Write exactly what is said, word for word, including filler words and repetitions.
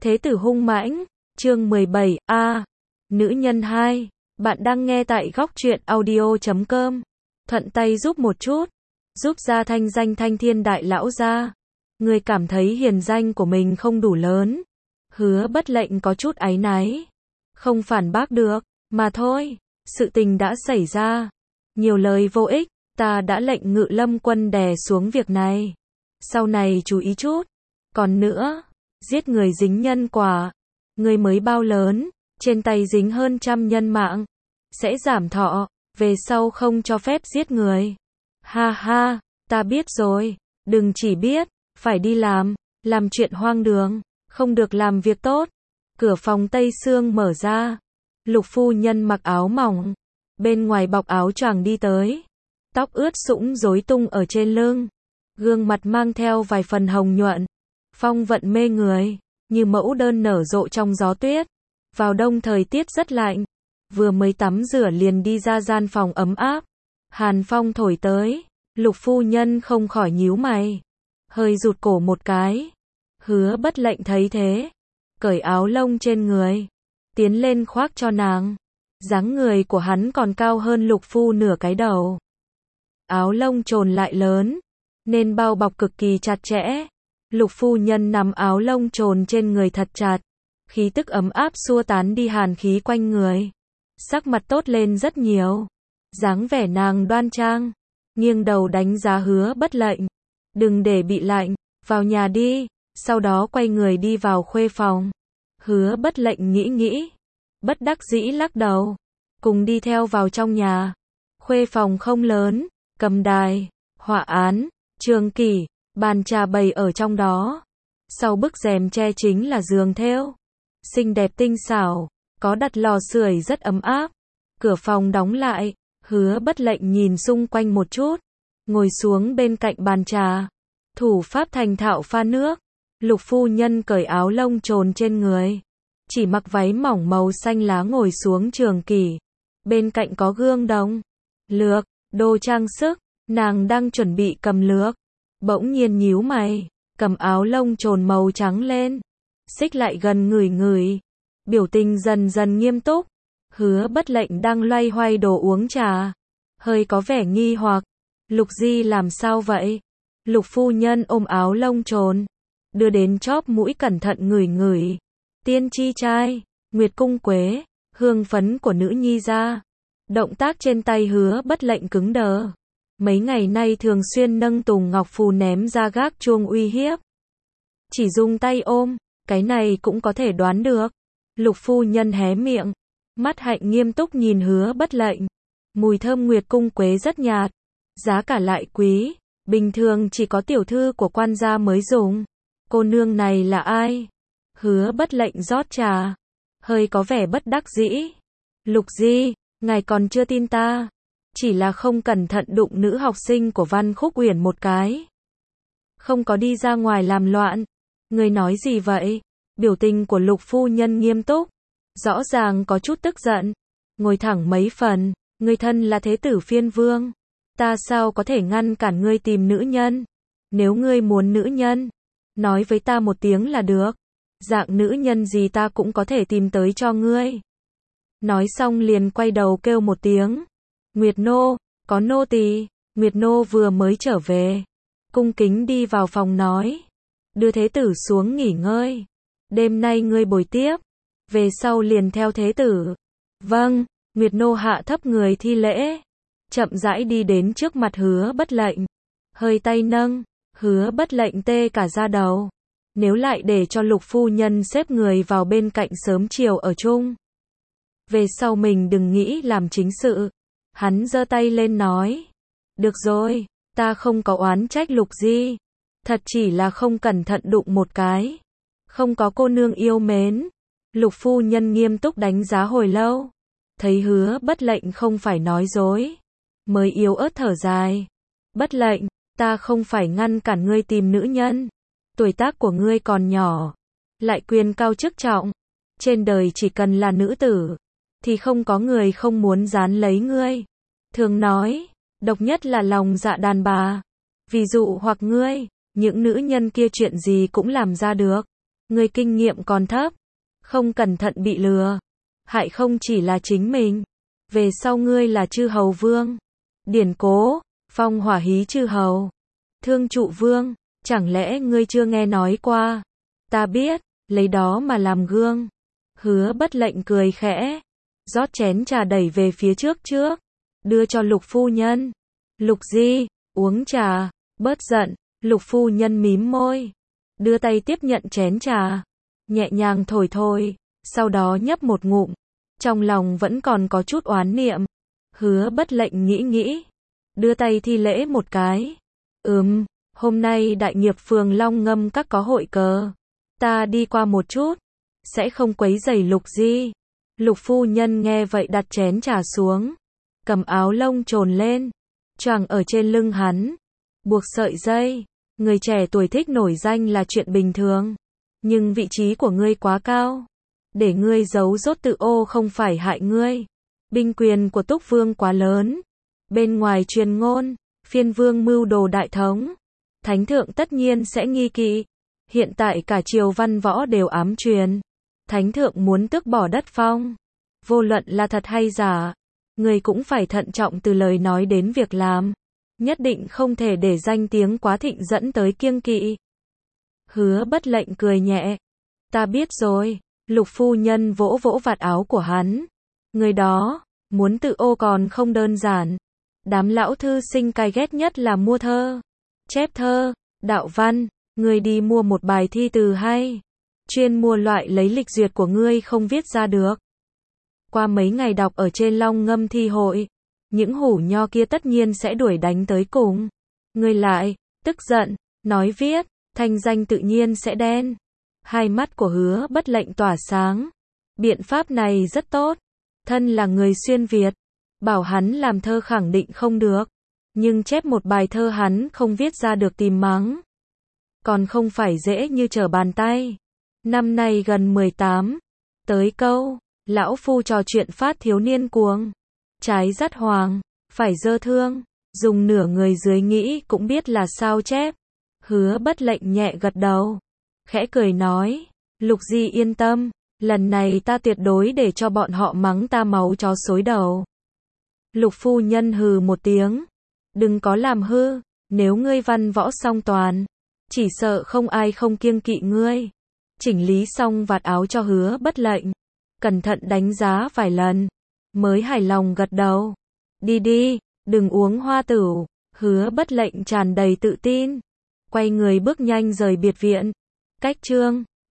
Thế tử hung mãnh, chương mười bảy, A. Nữ nhân hai. Bạn đang nghe tại góc truyện audio chấm com. Thuận tay giúp một chút, giúp gia thanh danh thanh thiên đại lão gia. Người cảm thấy hiền danh của mình không đủ lớn. Hứa Bất Lệnh có chút áy náy. Không phản bác được, mà thôi, sự tình đã xảy ra. Nhiều lời vô ích, ta đã lệnh Ngự Lâm quân đè xuống việc này. Sau này chú ý chút. Còn nữa, giết người dính nhân quả. Người mới bao lớn, trên tay dính hơn trăm nhân mạng. Sẽ giảm thọ, về sau không cho phép giết người. Ha ha, ta biết rồi, đừng chỉ biết, phải đi làm, làm chuyện hoang đường, không được làm việc tốt. Cửa phòng Tây Sương mở ra. Lục phu nhân mặc áo mỏng, bên ngoài bọc áo choàng đi tới. Tóc ướt sũng rối tung ở trên lưng. Gương mặt mang theo vài phần hồng nhuận. Phong vận mê người, như mẫu đơn nở rộ trong gió tuyết. Vào đông thời tiết rất lạnh, vừa mới tắm rửa liền đi ra gian phòng ấm áp. Hàn phong thổi tới, Lục phu nhân không khỏi nhíu mày, hơi rụt cổ một cái. Hứa Bất Lệnh thấy thế, cởi áo lông trên người, tiến lên khoác cho nàng. Dáng người của hắn còn cao hơn Lục phu nửa cái đầu. Áo lông trồn lại lớn, nên bao bọc cực kỳ chặt chẽ. Lục phu nhân nằm áo lông trồn trên người thật chặt, khí tức ấm áp xua tán đi hàn khí quanh người. Sắc mặt tốt lên rất nhiều, dáng vẻ nàng đoan trang, nghiêng đầu đánh giá Hứa Bất Lệnh. Đừng để bị lạnh, vào nhà đi, sau đó quay người đi vào khuê phòng. Hứa Bất Lệnh nghĩ nghĩ, bất đắc dĩ lắc đầu, cùng đi theo vào trong nhà. Khuê phòng không lớn, cầm đài, họa án, trường kỷ, bàn trà bày ở trong đó. Sau bức rèm tre chính là giường thêu, xinh đẹp tinh xảo, có đặt lò sưởi rất ấm áp. Cửa phòng đóng lại, Hứa Bất Lệnh nhìn xung quanh một chút, ngồi xuống bên cạnh bàn trà, thủ pháp thành thạo pha nước. Lục phu nhân cởi áo lông trồn trên người, chỉ mặc váy mỏng màu xanh lá ngồi xuống trường kỷ. Bên cạnh có gương đồng, lược, đồ trang sức, nàng đang chuẩn bị cầm lược, bỗng nhiên nhíu mày, cầm áo lông trồn màu trắng lên, xích lại gần ngửi ngửi, biểu tình dần dần nghiêm túc. Hứa Bất Lệnh đang loay hoay đồ uống trà, hơi có vẻ nghi hoặc. Lục Di làm sao vậy? Lục phu nhân ôm áo lông trồn, đưa đến chóp mũi cẩn thận ngửi ngửi. Tiên chi trai, Nguyệt cung quế, hương phấn của nữ nhi ra. Động tác trên tay Hứa Bất Lệnh cứng đờ. Mấy ngày nay thường xuyên nâng Tùng Ngọc Phù ném ra gác chuông uy hiếp. Chỉ dùng tay ôm, cái này cũng có thể đoán được. Lục phu nhân hé miệng, mắt hạnh nghiêm túc nhìn Hứa Bất Lệnh. Mùi thơm Nguyệt cung quế rất nhạt, giá cả lại quý, bình thường chỉ có tiểu thư của quan gia mới dùng. Cô nương này là ai? Hứa Bất Lệnh rót trà, hơi có vẻ bất đắc dĩ. Lục Di, ngài còn chưa tin ta, chỉ là không cẩn thận đụng nữ học sinh của Văn Khúc Uyển một cái, không có đi ra ngoài làm loạn. Người nói gì vậy? Biểu tình của Lục phu nhân nghiêm túc, rõ ràng có chút tức giận. Ngồi thẳng mấy phần, người thân là thế tử phiên vương, ta sao có thể ngăn cản ngươi tìm nữ nhân? Nếu ngươi muốn nữ nhân, nói với ta một tiếng là được, dạng nữ nhân gì ta cũng có thể tìm tới cho ngươi. Nói xong liền quay đầu kêu một tiếng, Nguyệt nô, có nô tỳ. Nguyệt nô vừa mới trở về, cung kính đi vào phòng nói, đưa thế tử xuống nghỉ ngơi, đêm nay ngươi bồi tiếp, về sau liền theo thế tử. Vâng. Nguyệt nô hạ thấp người thi lễ, chậm rãi đi đến trước mặt Hứa Bất Lệnh, hơi tay nâng. Hứa Bất Lệnh tê cả da đầu, nếu lại để cho Lục phu nhân xếp người vào bên cạnh sớm chiều ở chung, về sau mình đừng nghĩ làm chính sự. Hắn giơ tay lên nói, được rồi, ta không có oán trách Lục Di, thật chỉ là không cẩn thận đụng một cái, không có cô nương yêu mến. Lục phu nhân nghiêm túc đánh giá hồi lâu, thấy Hứa Bất Lệnh không phải nói dối, mới yếu ớt thở dài. Bất Lệnh, ta không phải ngăn cản ngươi tìm nữ nhân, tuổi tác của ngươi còn nhỏ, lại quyền cao chức trọng, trên đời chỉ cần là nữ tử, thì không có người không muốn dán lấy ngươi. Thường nói, độc nhất là lòng dạ đàn bà, ví dụ hoặc ngươi, những nữ nhân kia chuyện gì cũng làm ra được, Ngươi kinh nghiệm còn thấp, không cẩn thận bị lừa, hại không chỉ là chính mình, về sau ngươi là chư hầu vương. Điển cố, phong hỏa hí chư hầu, thương trụ vương, chẳng lẽ ngươi chưa nghe nói qua? Ta biết, lấy đó mà làm gương. Hứa Bất Lệnh cười khẽ, rót chén trà đẩy về phía trước trước, đưa cho Lục phu nhân. Lục Di, uống trà, bớt giận. Lục phu nhân mím môi, đưa tay tiếp nhận chén trà, nhẹ nhàng thổi thổi, sau đó nhấp một ngụm, trong lòng vẫn còn có chút oán niệm. Hứa Bất Lệnh nghĩ nghĩ, đưa tay thi lễ một cái. Ừm, hôm nay đại nghiệp phường Long Ngâm các có hội cờ, ta đi qua một chút, sẽ không quấy rầy Lục Di. Lục phu nhân nghe vậy đặt chén trà xuống, cầm áo lông trồn lên, choàng ở trên lưng hắn, buộc sợi dây. Người trẻ tuổi thích nổi danh là chuyện bình thường, nhưng vị trí của ngươi quá cao, để ngươi giấu dốt tự ô không phải hại ngươi. Binh quyền của Túc Vương quá lớn, bên ngoài truyền ngôn, phiên vương mưu đồ đại thống, thánh thượng tất nhiên sẽ nghi kỵ. Hiện tại cả triều văn võ đều ám truyền, thánh thượng muốn tước bỏ đất phong, vô luận là thật hay giả, ngươi cũng phải thận trọng từ lời nói đến việc làm. Nhất định không thể để danh tiếng quá thịnh dẫn tới kiêng kỵ. Hứa Bất Lệnh cười nhẹ. Ta biết rồi. Lục phu nhân vỗ vỗ vạt áo của hắn. Người đó, muốn tự ô còn không đơn giản. Đám lão thư sinh cay ghét nhất là mua thơ, chép thơ, đạo văn. Ngươi đi mua một bài thi từ hay, chuyên mua loại lấy lịch duyệt của ngươi không viết ra được. Qua mấy ngày đọc ở trên Long Ngâm thi hội, những hủ nho kia tất nhiên sẽ đuổi đánh tới cùng. Ngươi lại, tức giận, nói viết, thanh danh tự nhiên sẽ đen. Hai mắt của Hứa Bất Lệnh tỏa sáng. Biện pháp này rất tốt. Thân là người xuyên Việt, bảo hắn làm thơ khẳng định không được. Nhưng chép một bài thơ hắn không viết ra được tìm mắng. Còn không phải dễ như trở bàn tay. Năm nay gần mười tám. Tới câu, lão phu trò chuyện phát thiếu niên cuồng. Trái dắt hoàng, phải dơ thương, dùng nửa người dưới nghĩ cũng biết là sao chép. Hứa Bất Lệnh nhẹ gật đầu, khẽ cười nói, Lục Di yên tâm, lần này ta tuyệt đối để cho bọn họ mắng ta máu chó xối đầu. Lục phu nhân hừ một tiếng, đừng có làm hư, nếu ngươi văn võ song toàn, chỉ sợ không ai không kiêng kỵ ngươi. Chỉnh lý xong vạt áo cho Hứa Bất Lệnh, cẩn thận đánh giá vài lần, mới hài lòng gật đầu. Đi đi, đừng uống hoa tửu. Hứa Bất Lệnh tràn đầy tự tin, quay người bước nhanh rời biệt viện. Cách chương